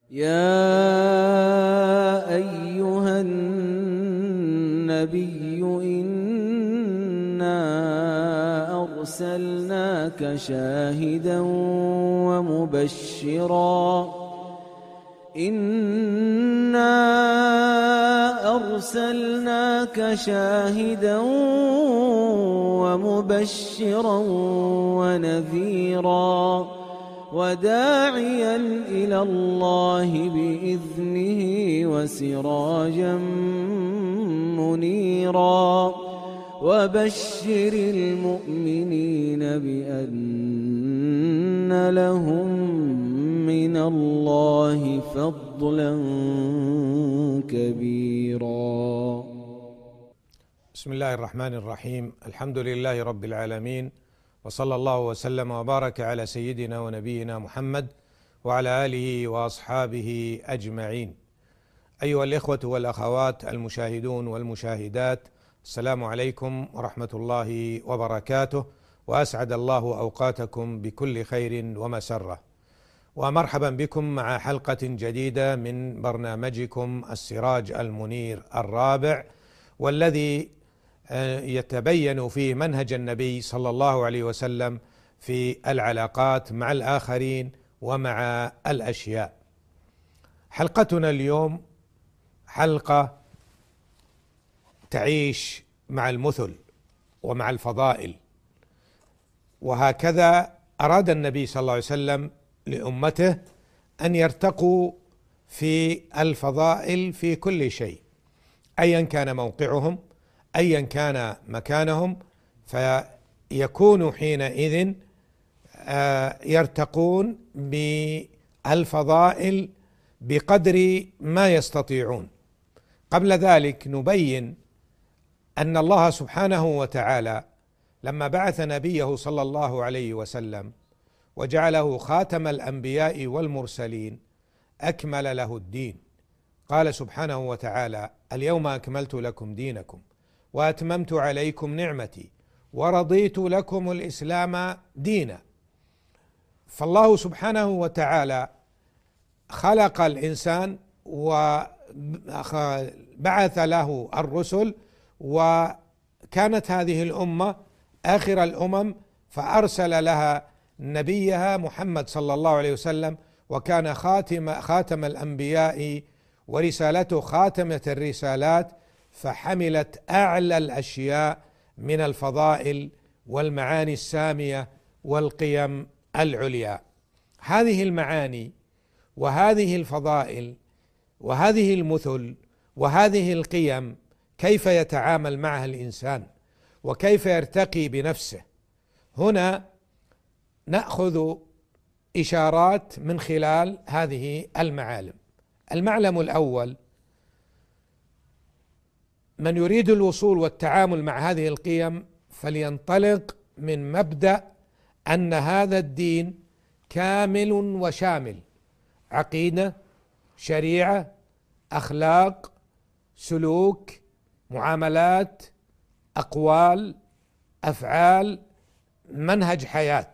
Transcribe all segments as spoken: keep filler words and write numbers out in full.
يا أيها النبي إنا أرسلناك شاهدا ومبشرا إنا أرسلناك شاهدا ومبشرا ونذيرا وداعيا إلى الله بإذنه وسراجا منيرا وبشر المؤمنين بأن لهم من الله فضلا كبيرا. بسم الله الرحمن الرحيم. الحمد لله رب العالمين، وصلى الله وسلم وبارك على سيدنا ونبينا محمد وعلى آله وأصحابه أجمعين. أيها الإخوة والأخوات المشاهدون والمشاهدات، السلام عليكم ورحمة الله وبركاته، وأسعد الله أوقاتكم بكل خير ومسرة، ومرحبا بكم مع حلقة جديدة من برنامجكم السراج المنير الرابع، والذي يتبين فيه منهج النبي صلى الله عليه وسلم في العلاقات مع الآخرين ومع الأشياء. حلقتنا اليوم حلقة تعيش مع المثل ومع الفضائل، وهكذا أراد النبي صلى الله عليه وسلم لأمته أن يرتقوا في الفضائل في كل شيء، أيا كان موقعهم، أيا كان مكانهم، فيكونوا حينئذ يرتقون بالفضائل بقدر ما يستطيعون. قبل ذلك نبين أن الله سبحانه وتعالى لما بعث نبيه صلى الله عليه وسلم وجعله خاتم الأنبياء والمرسلين أكمل له الدين. قال سبحانه وتعالى: اليوم أكملت لكم دينكم وأتممت عليكم نعمتي ورضيت لكم الإسلام دينا. فالله سبحانه وتعالى خلق الإنسان وبعث له الرسل، وكانت هذه الأمة آخر الأمم، فأرسل لها نبيها محمد صلى الله عليه وسلم، وكان خاتم خاتم الأنبياء ورسالته خاتمة الرسالات، فحملت أعلى الأشياء من الفضائل والمعاني السامية والقيم العليا. هذه المعاني وهذه الفضائل وهذه المثل وهذه القيم كيف يتعامل معها الإنسان وكيف يرتقي بنفسه؟ هنا نأخذ إشارات من خلال هذه المعالم. المعلم الأول: من يريد الوصول والتعامل مع هذه القيم فلينطلق من مبدأ أن هذا الدين كامل وشامل: عقيدة، شريعة، أخلاق، سلوك، معاملات، أقوال، أفعال، منهج حياة.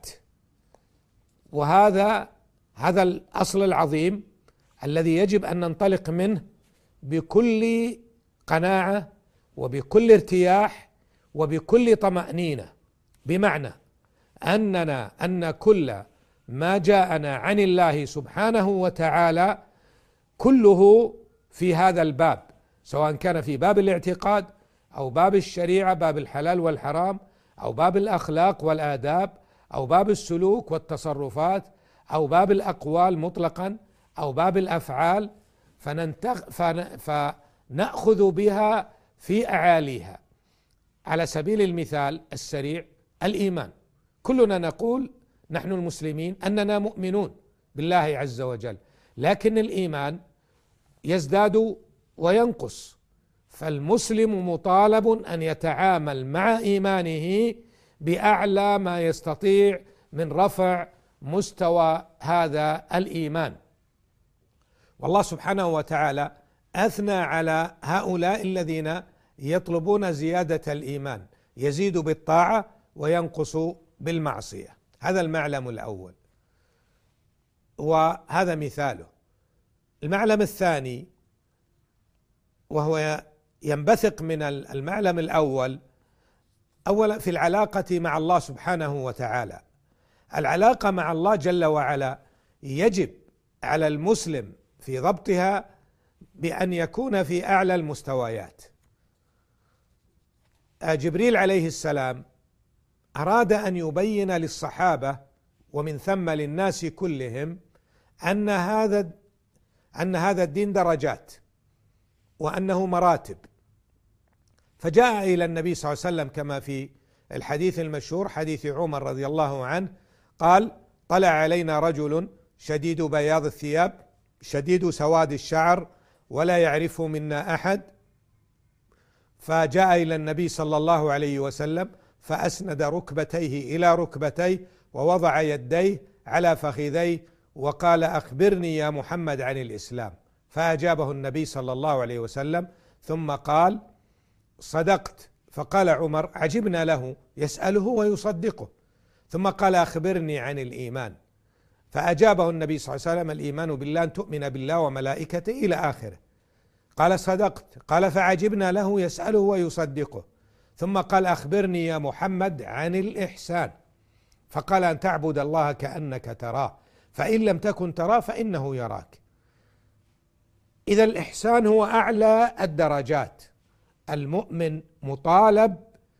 وهذا هذا الأصل العظيم الذي يجب أن ننطلق منه بكل قناعة وبكل ارتياح وبكل طمأنينة، بمعنى أننا أن كل ما جاءنا عن الله سبحانه وتعالى كله في هذا الباب، سواء كان في باب الاعتقاد أو باب الشريعة، باب الحلال والحرام، أو باب الأخلاق والآداب، أو باب السلوك والتصرفات، أو باب الأقوال مطلقا، أو باب الأفعال، فننتغ فنأخذ بها في أعاليها. على سبيل المثال السريع: الإيمان. كلنا نقول نحن المسلمين أننا مؤمنون بالله عز وجل، لكن الإيمان يزداد وينقص، فالمسلم مطالب أن يتعامل مع إيمانه بأعلى ما يستطيع من رفع مستوى هذا الإيمان. والله سبحانه وتعالى أثنى على هؤلاء الذين يطلبون زيادة الإيمان: يزيد بالطاعة وينقص بالمعصية. هذا المعلم الأول، وهذا مثاله. المعلم الثاني وهو ينبثق من المعلم الأول، أولا في العلاقة مع الله سبحانه وتعالى. العلاقة مع الله جل وعلا يجب على المسلم في ضبطها بأن يكون في أعلى المستويات. جبريل عليه السلام أراد أن يبين للصحابة ومن ثم للناس كلهم أن هذا أن هذا الدين درجات وأنه مراتب، فجاء إلى النبي صلى الله عليه وسلم كما في الحديث المشهور حديث عمر رضي الله عنه قال: طلع علينا رجل شديد بياض الثياب شديد سواد الشعر ولا يعرفه منا أحد، فجاء إلى النبي صلى الله عليه وسلم فأسند ركبتيه إلى ركبتيه ووضع يديه على فخذيه وقال: أخبرني يا محمد عن الإسلام. فأجابه النبي صلى الله عليه وسلم ثم قال: صدقت. فقال عمر: عجبنا له يسأله ويصدقه. ثم قال: أخبرني عن الإيمان. فأجابه النبي صلى الله عليه وسلم: الإيمان بالله أن تؤمن بالله وملائكته إلى آخره. قال: صدقت. قال: فعجبنا له يسأله ويصدقه. ثم قال: أخبرني يا محمد عن الإحسان. فقال: أن تعبد الله كأنك تراه فإن لم تكن تراه فإنه يراك. إذا الإحسان هو أعلى الدرجات. المؤمن مطالب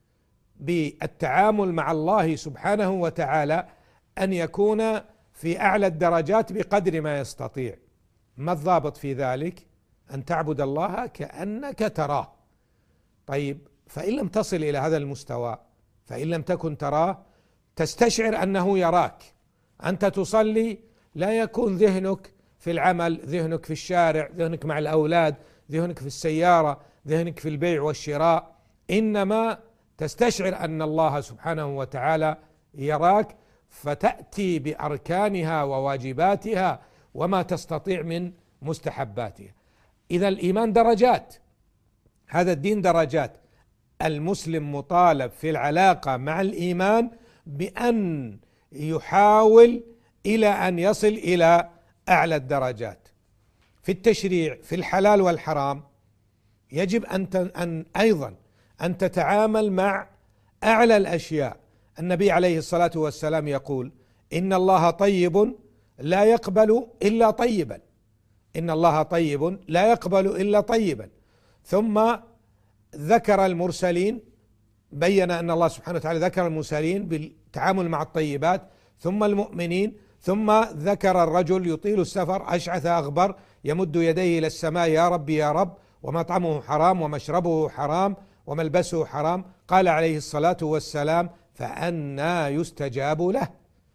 بالتعامل مع الله سبحانه وتعالى أن يكون في أعلى الدرجات بقدر ما يستطيع. ما الضابط في ذلك؟ أن تعبد الله كأنك تراه. طيب، فإن لم تصل إلى هذا المستوى، فإن لم تكن تراه، تستشعر أنه يراك. أنت تصلي لا يكون ذهنك في العمل، ذهنك في الشارع، ذهنك مع الأولاد، ذهنك في السيارة، ذهنك في البيع والشراء، إنما تستشعر أن الله سبحانه وتعالى يراك، فتأتي بأركانها وواجباتها وما تستطيع من مستحباتها. إذا الإيمان درجات، هذا الدين درجات. المسلم مطالب في العلاقة مع الإيمان بأن يحاول إلى أن يصل إلى أعلى الدرجات. في التشريع في الحلال والحرام يجب أن أن أيضا أن تتعامل مع أعلى الأشياء. النبي عليه الصلاة والسلام يقول: إن الله طيب لا يقبل إلا طيبا، إن الله طيب لا يقبل إلا طيبا. ثم ذكر المرسلين، بين أن الله سبحانه وتعالى ذكر المرسلين بالتعامل مع الطيبات، ثم المؤمنين، ثم ذكر الرجل يطيل السفر أشعث أغبر يمد يديه إلى السماء: يا رب يا رب، ومطعمه حرام ومشربه حرام وملبسه حرام. قال عليه الصلاة والسلام: فأنى يستجاب له.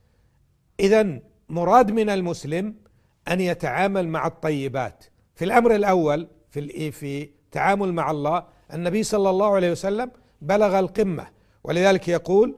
إذن مراد من المسلم أن يتعامل مع الطيبات. في الأمر الأول في في تعامل مع الله، النبي صلى الله عليه وسلم بلغ القمة، ولذلك يقول: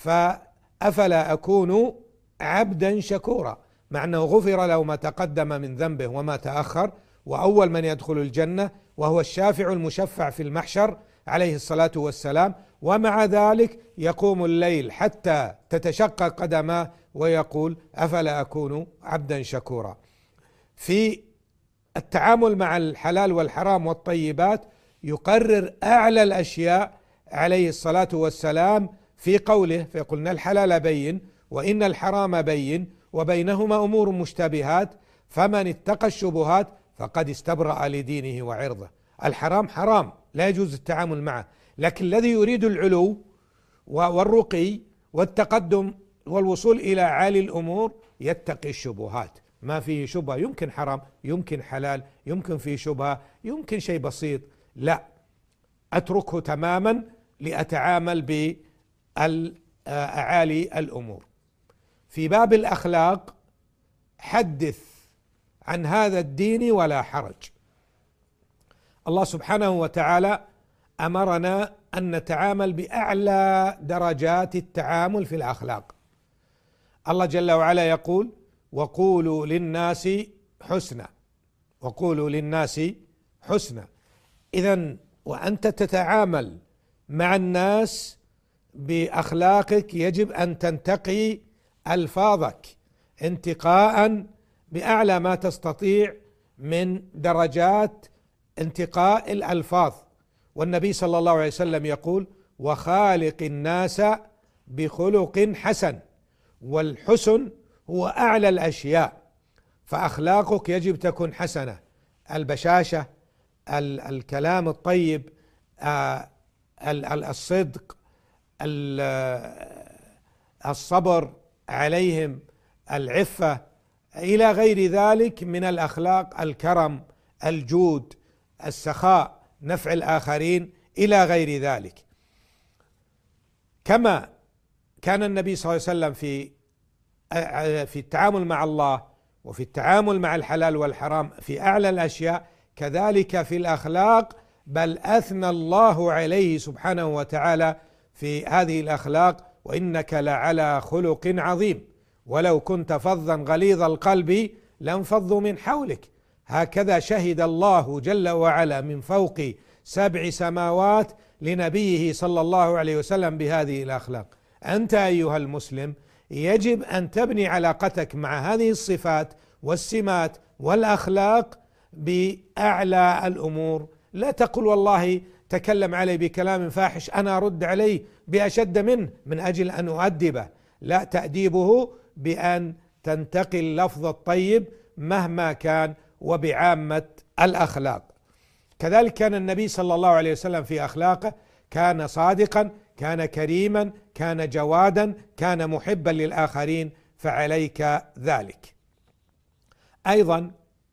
فأفلا أكون عبدا شكورا، مع أنه غفر له ما تقدم من ذنبه وما تأخر، وأول من يدخل الجنة، وهو الشافع المشفع في المحشر عليه الصلاة والسلام. ومع ذلك يقوم الليل حتى تتشقق قدماه ويقول: أفلا أكون عبدا شكورا. في التعامل مع الحلال والحرام والطيبات يقرر أعلى الأشياء عليه الصلاة والسلام في قوله: فقلنا الحلال بين وإن الحرام بين وبينهما أمور مشتبهات فمن اتقى الشبهات فقد استبرأ لدينه وعرضه. الحرام حرام لا يجوز التعامل معه، لكن الذي يريد العلو والرقي والتقدم والوصول إلى عالي الأمور يتقي الشبهات. ما فيه شبهة، يمكن حرام، يمكن حلال، يمكن فيه شبهة، يمكن شيء بسيط، لا، أتركه تماما لأتعامل بأعالي الأمور. في باب الأخلاق حدث عن هذا الدين ولا حرج. الله سبحانه وتعالى أمرنا أن نتعامل بأعلى درجات التعامل في الأخلاق. الله جل وعلا يقول: وقولوا للناس حسنا، وقولوا للناس حسنا. إذن وأنت تتعامل مع الناس بأخلاقك يجب أن تنتقي ألفاظك انتقاء بأعلى ما تستطيع من درجات انتقاء الألفاظ. والنبي صلى الله عليه وسلم يقول: وخالق الناس بخلق حسن. والحسن هو أعلى الأشياء، فأخلاقك يجب تكون حسنة: البشاشة، الكلام الطيب، الصدق، الصبر عليهم، العفة، إلى غير ذلك من الأخلاق، الكرم، الجود، السخاء، نفع الآخرين، إلى غير ذلك. كما كان النبي صلى الله عليه وسلم في في التعامل مع الله وفي التعامل مع الحلال والحرام في أعلى الأشياء، كذلك في الأخلاق، بل أثنى الله عليه سبحانه وتعالى في هذه الأخلاق: وإنك لعلى خلق عظيم، ولو كنت فظا غليظ القلب لانفضوا من حولك. هكذا شهد الله جل وعلا من فوق سبع سماوات لنبيه صلى الله عليه وسلم بهذه الأخلاق. أنت أيها المسلم يجب أن تبني علاقتك مع هذه الصفات والسمات والأخلاق بأعلى الأمور. لا تقل والله تكلم علي بكلام فاحش أنا أرد عليه بأشد منه من أجل أن أؤدبه. لا، تأديبه بأن تنتقي اللفظ الطيب مهما كان وبعامة الأخلاق. كذلك كان النبي صلى الله عليه وسلم في أخلاقه: كان صادقا، كان كريما، كان جوادا، كان محبا للآخرين، فعليك ذلك. أيضا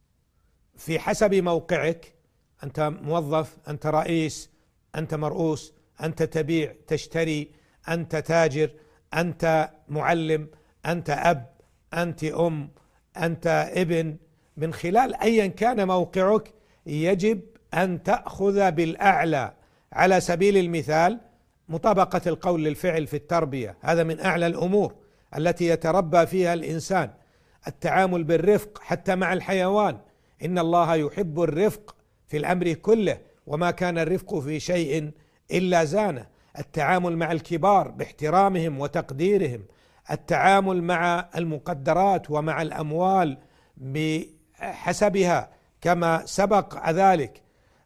في حسب موقعك، أنت موظف، أنت رئيس، أنت مرؤوس، أنت تبيع تشتري، أنت تاجر، أنت معلم، أنت أب، أنت أم، أنت ابن، من خلال أيا كان موقعك يجب أن تأخذ بالأعلى. على سبيل المثال مطابقة القول للفعل في التربية، هذا من أعلى الأمور التي يتربى فيها الإنسان. التعامل بالرفق حتى مع الحيوان، إن الله يحب الرفق في الأمر كله، وما كان الرفق في شيء إلا زانه. التعامل مع الكبار باحترامهم وتقديرهم، التعامل مع المقدرات ومع الأموال بحسبها كما سبق ذلك،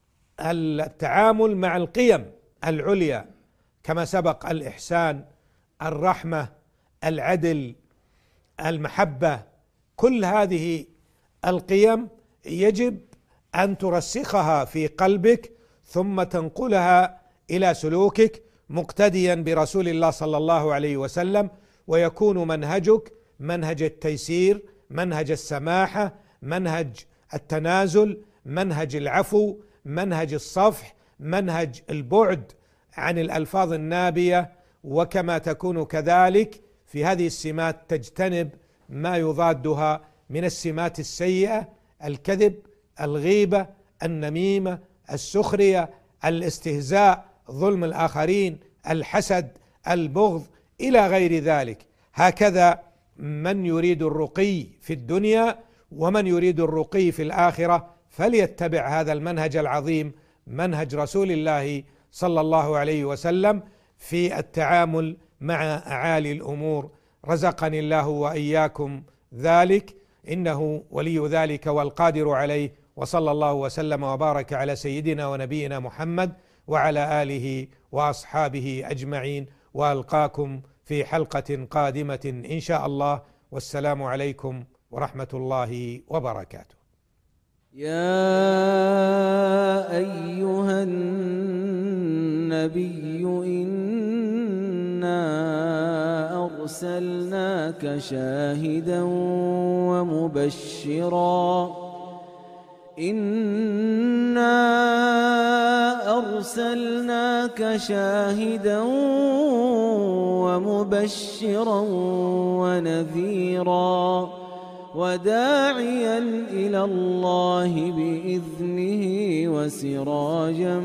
التعامل مع القيم العليا كما سبق: الإحسان، الرحمة، العدل، المحبة. كل هذه القيم يجب أن ترسخها في قلبك ثم تنقلها إلى سلوكك مقتديا برسول الله صلى الله عليه وسلم، ويكون منهجك منهج التيسير، منهج السماحة، منهج التنازل، منهج العفو، منهج الصفح، منهج البعد عن الألفاظ النابية. وكما تكون كذلك في هذه السمات تجتنب ما يضادها من السمات السيئة: الكذب، الغيبة، النميمة، السخرية، الاستهزاء، ظلم الآخرين، الحسد، البغض، إلى غير ذلك. هكذا من يريد الرقي في الدنيا ومن يريد الرقي في الآخرة فليتبع هذا المنهج العظيم، منهج رسول الله صلى الله عليه وسلم في التعامل مع أعالي الأمور. رزقني الله وإياكم ذلك، إنه ولي ذلك والقادر عليه. وصلى الله وسلم وبارك على سيدنا ونبينا محمد وعلى آله وأصحابه أجمعين، وألقاكم في حلقة قادمة إن شاء الله، والسلام عليكم ورحمة الله وبركاته. يا أيها النبي إنا أرسلناك شاهدا ومبشرا إنا أرسلناك شاهدا ومبشرا ونذيرا وداعيا إلى الله بإذنه وسراجا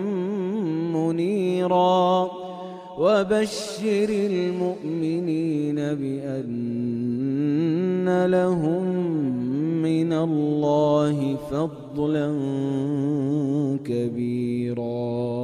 منيرا وبشر المؤمنين بأن لهم من الله فضلا كبيرا.